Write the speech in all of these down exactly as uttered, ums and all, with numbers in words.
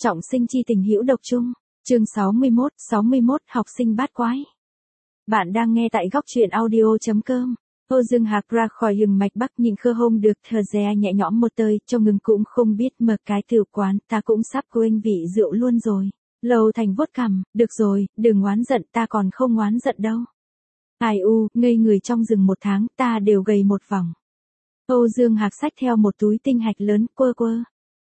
Trọng sinh chi tình hữu độc chung. Chương sáu mươi mốt, sáu mươi mốt học sinh bát quái. Bạn đang nghe tại góc truyện audio chấm com. Âu Dương Hạc ra khỏi rừng mạch Bắc nhìn khơ hôm được thờ dè nhẹ nhõm một tơi, cho ngừng cũng không biết mở cái tử quán, ta cũng sắp quên vị rượu luôn rồi. Lầu Thành vuốt cằm, được rồi, đừng oán giận, ta còn không oán giận đâu. Ai u, ngây người trong rừng một tháng, ta đều gầy một vòng. Âu Dương Hạc xách theo một túi tinh hạch lớn, quơ quơ.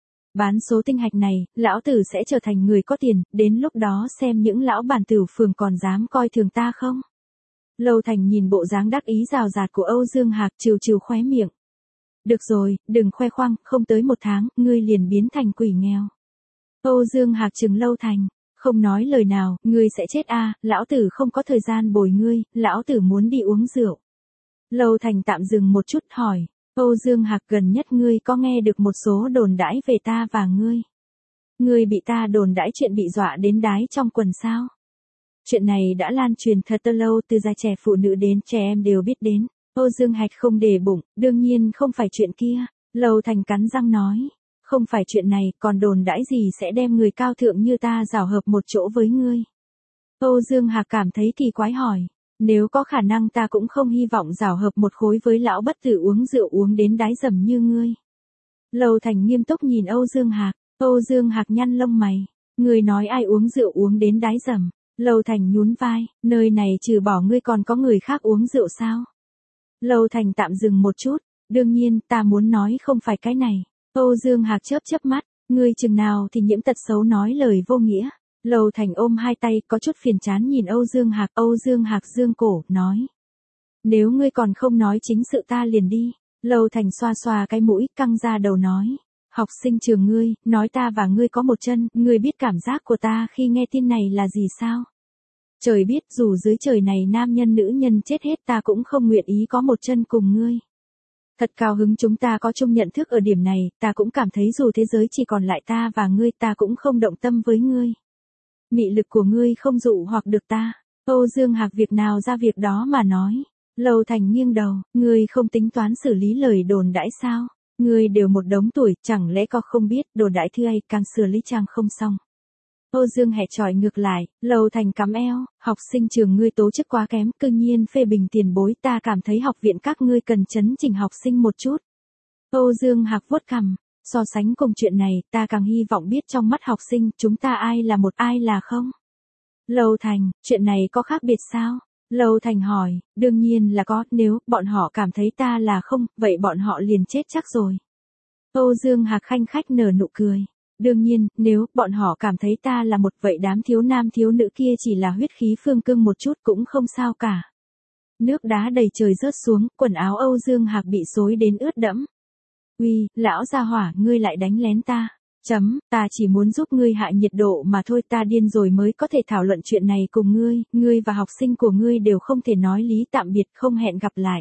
Bán số tinh hạch này, lão tử sẽ trở thành người có tiền, đến lúc đó xem những lão bản tử phường còn dám coi thường ta không. Lầu Thành nhìn bộ dáng đắc ý rào rạt của Âu Dương Hạc, trừ trừ khóe miệng. Được rồi, đừng khoe khoang, không tới một tháng, ngươi liền biến thành quỷ nghèo. Âu Dương Hạc trừng Lầu Thành, không nói lời nào, ngươi sẽ chết a, lão tử không có thời gian bồi ngươi, lão tử muốn đi uống rượu. Lầu Thành tạm dừng một chút hỏi. Âu Dương Hạc, gần nhất ngươi có nghe được một số đồn đãi về ta và ngươi? Ngươi bị ta đồn đãi chuyện bị dọa đến đái trong quần sao? Chuyện này đã lan truyền thật lâu, từ già trẻ phụ nữ đến trẻ em đều biết đến. Âu Dương Hạc không để bụng, đương nhiên không phải chuyện kia. Lầu Thành cắn răng nói, không phải chuyện này, còn đồn đãi gì sẽ đem người cao thượng như ta rào hợp một chỗ với ngươi? Âu Dương Hạc cảm thấy kỳ quái hỏi. Nếu có khả năng ta cũng không hy vọng rào hợp một khối với lão bất tử uống rượu uống đến đái dầm như ngươi. Lầu Thành nghiêm túc nhìn Âu Dương Hạc. Âu Dương Hạc nhăn lông mày. Ngươi nói ai uống rượu uống đến đái dầm? Lầu Thành nhún vai, nơi này trừ bỏ ngươi còn có người khác uống rượu sao? Lầu Thành tạm dừng một chút. Đương nhiên, ta muốn nói không phải cái này. Âu Dương Hạc chớp chớp mắt. Ngươi chừng nào thì nhiễm tật xấu nói lời vô nghĩa. Lầu Thành ôm hai tay, có chút phiền chán nhìn Âu Dương Hạc. Âu Dương Hạc dương cổ, nói. Nếu ngươi còn không nói chính sự ta liền đi. Lầu Thành xoa xoa cái mũi, căng ra đầu nói. Học sinh trường ngươi, nói ta và ngươi có một chân, ngươi biết cảm giác của ta khi nghe tin này là gì sao? Trời biết, dù dưới trời này nam nhân nữ nhân chết hết ta cũng không nguyện ý có một chân cùng ngươi. Thật cao hứng chúng ta có chung nhận thức ở điểm này, ta cũng cảm thấy dù thế giới chỉ còn lại ta và ngươi ta cũng không động tâm với ngươi. Mị lực của ngươi không dụ hoặc được ta. Âu Dương Hạc việc nào ra việc đó mà nói. Lầu Thành nghiêng đầu, ngươi không tính toán xử lý lời đồn đãi sao? Ngươi đều một đống tuổi, chẳng lẽ có không biết, đồn đãi thư ấy càng xử lý chàng không xong. Âu Dương hẹ tròi ngược lại, Lầu Thành cắm eo, học sinh trường ngươi tố chất quá kém, cư nhiên phê bình tiền bối, ta cảm thấy học viện các ngươi cần chấn chỉnh học sinh một chút. Âu Dương Hạc vuốt cằm. So sánh cùng chuyện này, ta càng hy vọng biết trong mắt học sinh, chúng ta ai là một ai là không. Lầu Thành, chuyện này có khác biệt sao? Lầu Thành hỏi, đương nhiên là có, nếu bọn họ cảm thấy ta là không, vậy bọn họ liền chết chắc rồi. Âu Dương Hạc khanh khách nở nụ cười. Đương nhiên, nếu bọn họ cảm thấy ta là một, vậy đám thiếu nam thiếu nữ kia chỉ là huyết khí phương cương một chút cũng không sao cả. Nước đá đầy trời rớt xuống, quần áo Âu Dương Hạc bị xối đến ướt đẫm. Uy, lão gia hỏa, ngươi lại đánh lén ta. Chấm, ta chỉ muốn giúp ngươi hạ nhiệt độ mà thôi, ta điên rồi mới có thể thảo luận chuyện này cùng ngươi, ngươi và học sinh của ngươi đều không thể nói lý tạm biệt, không hẹn gặp lại.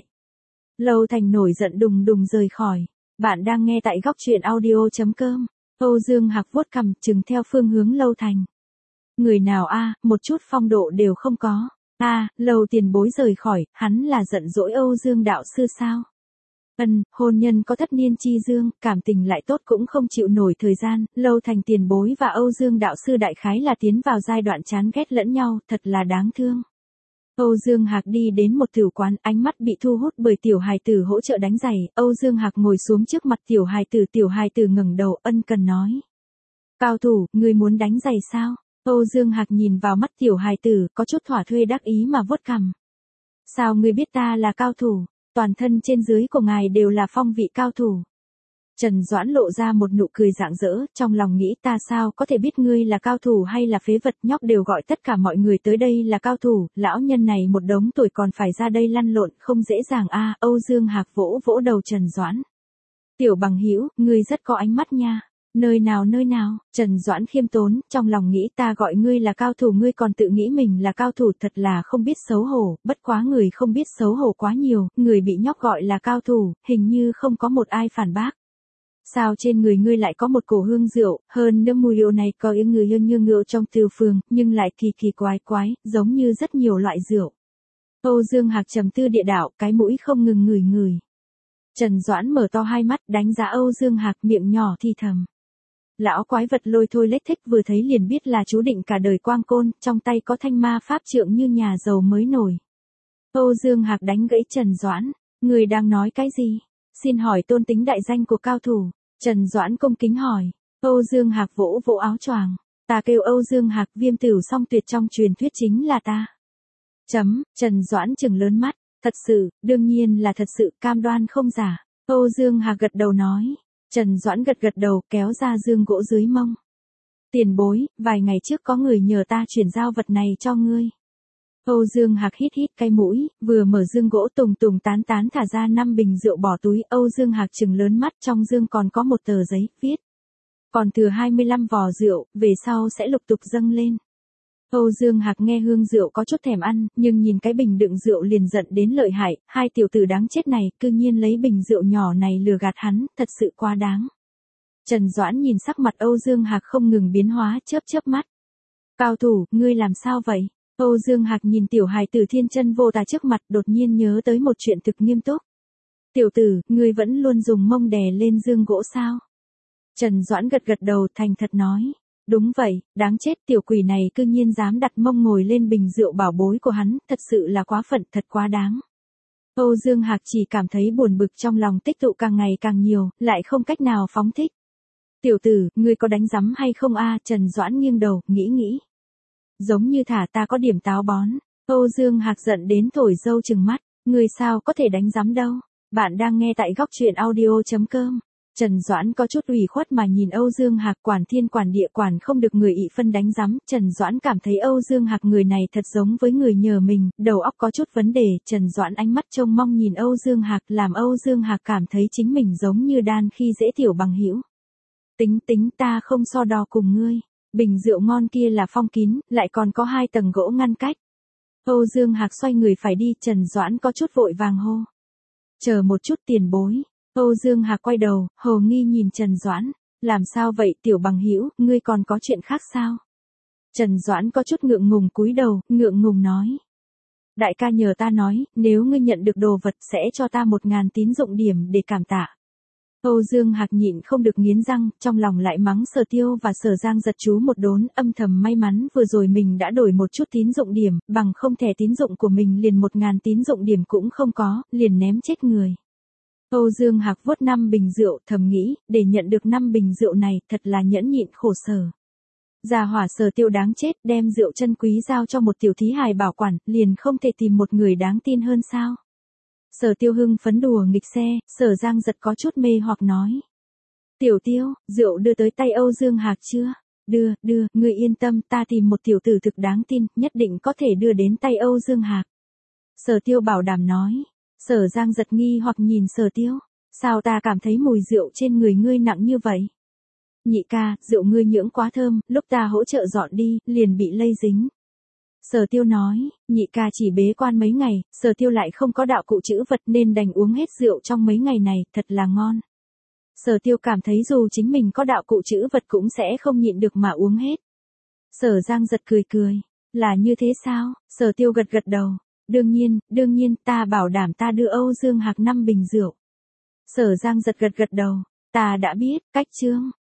Lầu Thành nổi giận đùng đùng rời khỏi. Bạn đang nghe tại góc truyện audio chấm com. Âu Dương Hạc vuốt cằm, chừng theo phương hướng Lầu Thành. Người nào a, một chút phong độ đều không có. A, à, Lầu tiền bối rời khỏi, hắn là giận dỗi Âu Dương đạo sư sao? Ân, hôn nhân có thất niên chi dương, cảm tình lại tốt cũng không chịu nổi thời gian, Lầu Thành tiền bối và Âu Dương đạo sư đại khái là tiến vào giai đoạn chán ghét lẫn nhau, thật là đáng thương. Âu Dương Hạc đi đến một tiểu quán, ánh mắt bị thu hút bởi tiểu hài tử hỗ trợ đánh giày, Âu Dương Hạc ngồi xuống trước mặt tiểu hài tử, tiểu hài tử ngẩng đầu, ân cần nói. Cao thủ, ngươi muốn đánh giày sao? Âu Dương Hạc nhìn vào mắt tiểu hài tử, có chút thỏa thuê đắc ý mà vuốt cằm. Sao ngươi biết ta là cao thủ? Toàn thân trên dưới của ngài đều là phong vị cao thủ. Trần Doãn lộ ra một nụ cười rạng rỡ, trong lòng nghĩ ta sao có thể biết ngươi là cao thủ hay là phế vật, nhóc đều gọi tất cả mọi người tới đây là cao thủ, lão nhân này một đống tuổi còn phải ra đây lăn lộn, không dễ dàng a. Âu Dương Hạc vỗ vỗ đầu Trần Doãn. Tiểu bằng hữu, ngươi rất có ánh mắt nha. Nơi nào nơi nào, Trần Doãn khiêm tốn, trong lòng nghĩ ta gọi ngươi là cao thủ ngươi còn tự nghĩ mình là cao thủ, thật là không biết xấu hổ, bất quá người không biết xấu hổ quá nhiều, người bị nhóc gọi là cao thủ, hình như không có một ai phản bác. Sao trên người ngươi lại có một cổ hương rượu, hơn nữa mùi rượu này có những người hơn như ngựa trong từ phường, nhưng lại kỳ kỳ quái quái, giống như rất nhiều loại rượu. Âu Dương Hạc trầm tư địa đạo, cái mũi không ngừng ngửi ngửi. Trần Doãn mở to hai mắt, đánh giá Âu Dương Hạc, miệng nhỏ thì thầm. Lão quái vật lôi thôi lết thích vừa thấy liền biết là chú định cả đời quang côn, trong tay có thanh ma pháp trượng như nhà giàu mới nổi. Âu Dương Hạc đánh gãy Trần Doãn, người đang nói cái gì? Xin hỏi tôn tính đại danh của cao thủ. Trần Doãn cung kính hỏi. Âu Dương Hạc vỗ vỗ áo choàng. Ta kêu Âu Dương Hạc, viêm tửu song tuyệt trong truyền thuyết chính là ta. Chấm, Trần Doãn trừng lớn mắt. Thật sự, đương nhiên là thật sự, cam đoan không giả. Âu Dương Hạc gật đầu nói. Trần Doãn gật gật đầu kéo ra dương gỗ dưới mông. Tiền bối, vài ngày trước có người nhờ ta chuyển giao vật này cho ngươi. Âu Dương Hạc hít hít cái mũi, vừa mở dương gỗ tùng tùng tán tán thả ra năm bình rượu bỏ túi. Âu Dương Hạc trừng lớn mắt, trong dương còn có một tờ giấy, viết. Còn thừa hai mươi lăm vò rượu, về sau sẽ lục tục dâng lên. Âu Dương Hạc nghe hương rượu có chút thèm ăn, nhưng nhìn cái bình đựng rượu liền giận đến lợi hại, hai tiểu tử đáng chết này, cư nhiên lấy bình rượu nhỏ này lừa gạt hắn, thật sự quá đáng. Trần Doãn nhìn sắc mặt Âu Dương Hạc không ngừng biến hóa, chớp chớp mắt. Cao thủ, ngươi làm sao vậy? Âu Dương Hạc nhìn tiểu hài tử thiên chân vô tà trước mặt, đột nhiên nhớ tới một chuyện thực nghiêm túc. Tiểu tử, ngươi vẫn luôn dùng mông đè lên dương gỗ sao? Trần Doãn gật gật đầu thành thật nói. Đúng vậy, đáng chết, tiểu quỷ này cư nhiên dám đặt mông ngồi lên bình rượu bảo bối của hắn, thật sự là quá phận, thật quá đáng. Âu Dương Hạc chỉ cảm thấy buồn bực trong lòng tích tụ càng ngày càng nhiều, lại không cách nào phóng thích. Tiểu tử, ngươi có đánh rắm hay không a? Trần Doãn nghiêng đầu, nghĩ nghĩ. Giống như thả ta có điểm táo bón. Âu Dương Hạc giận đến thổi dâu trừng mắt, ngươi sao có thể đánh rắm đâu. Bạn đang nghe tại góc truyện audio chấm com. Trần Doãn có chút ủy khuất mà nhìn Âu Dương Hạc, quản thiên quản địa quản không được người ị phân đánh rắm. Trần Doãn cảm thấy Âu Dương Hạc người này thật giống với người nhờ mình, đầu óc có chút vấn đề. Trần Doãn ánh mắt trông mong nhìn Âu Dương Hạc, làm Âu Dương Hạc cảm thấy chính mình giống như đan khi dễ tiểu bằng hữu. Tính tính ta không so đo cùng ngươi. Bình rượu ngon kia là phong kín, lại còn có hai tầng gỗ ngăn cách. Âu Dương Hạc xoay người phải đi, Trần Doãn có chút vội vàng hô. Chờ một chút tiền bối. Âu Dương Hạc quay đầu, hồ nghi nhìn Trần Doãn. Làm sao vậy tiểu bằng hữu, ngươi còn có chuyện khác sao? Trần Doãn có chút ngượng ngùng cúi đầu, ngượng ngùng nói. Đại ca nhờ ta nói, nếu ngươi nhận được đồ vật sẽ cho ta một ngàn tín dụng điểm để cảm tạ. Âu Dương Hạc nhịn không được nghiến răng, trong lòng lại mắng Sở Tiêu và Sở Giang giật chú một đốn, âm thầm may mắn vừa rồi mình đã đổi một chút tín dụng điểm, bằng không thẻ tín dụng của mình liền một ngàn tín dụng điểm cũng không có, liền ném chết người. Âu Dương Hạc vuốt năm bình rượu, thầm nghĩ, để nhận được năm bình rượu này, thật là nhẫn nhịn khổ sở. Gia hỏa Sở Tiêu đáng chết, đem rượu chân quý giao cho một tiểu thí hài bảo quản, liền không thể tìm một người đáng tin hơn sao? Sở Tiêu hưng phấn đùa nghịch xe, Sở Giang giật có chút mê hoặc nói. Tiểu Tiêu, rượu đưa tới tay Âu Dương Hạc chưa? Đưa, đưa, ngươi yên tâm, ta tìm một tiểu tử thực đáng tin, nhất định có thể đưa đến tay Âu Dương Hạc. Sở Tiêu bảo đảm nói. Sở Giang giật nghi hoặc nhìn Sở Tiêu. Sao ta cảm thấy mùi rượu trên người ngươi nặng như vậy? Nhị ca, rượu ngươi nhưỡng quá thơm, lúc ta hỗ trợ dọn đi, liền bị lây dính. Sở Tiêu nói, nhị ca chỉ bế quan mấy ngày, Sở Tiêu lại không có đạo cụ trữ vật nên đành uống hết rượu trong mấy ngày này, thật là ngon. Sở Tiêu cảm thấy dù chính mình có đạo cụ trữ vật cũng sẽ không nhịn được mà uống hết. Sở Giang giật cười cười, là như thế sao? Sở Tiêu gật gật đầu, đương nhiên, đương nhiên, ta bảo đảm ta đưa Âu Dương Hạc năm bình rượu. Sở Giang giật gật gật đầu, ta đã biết, cách chương.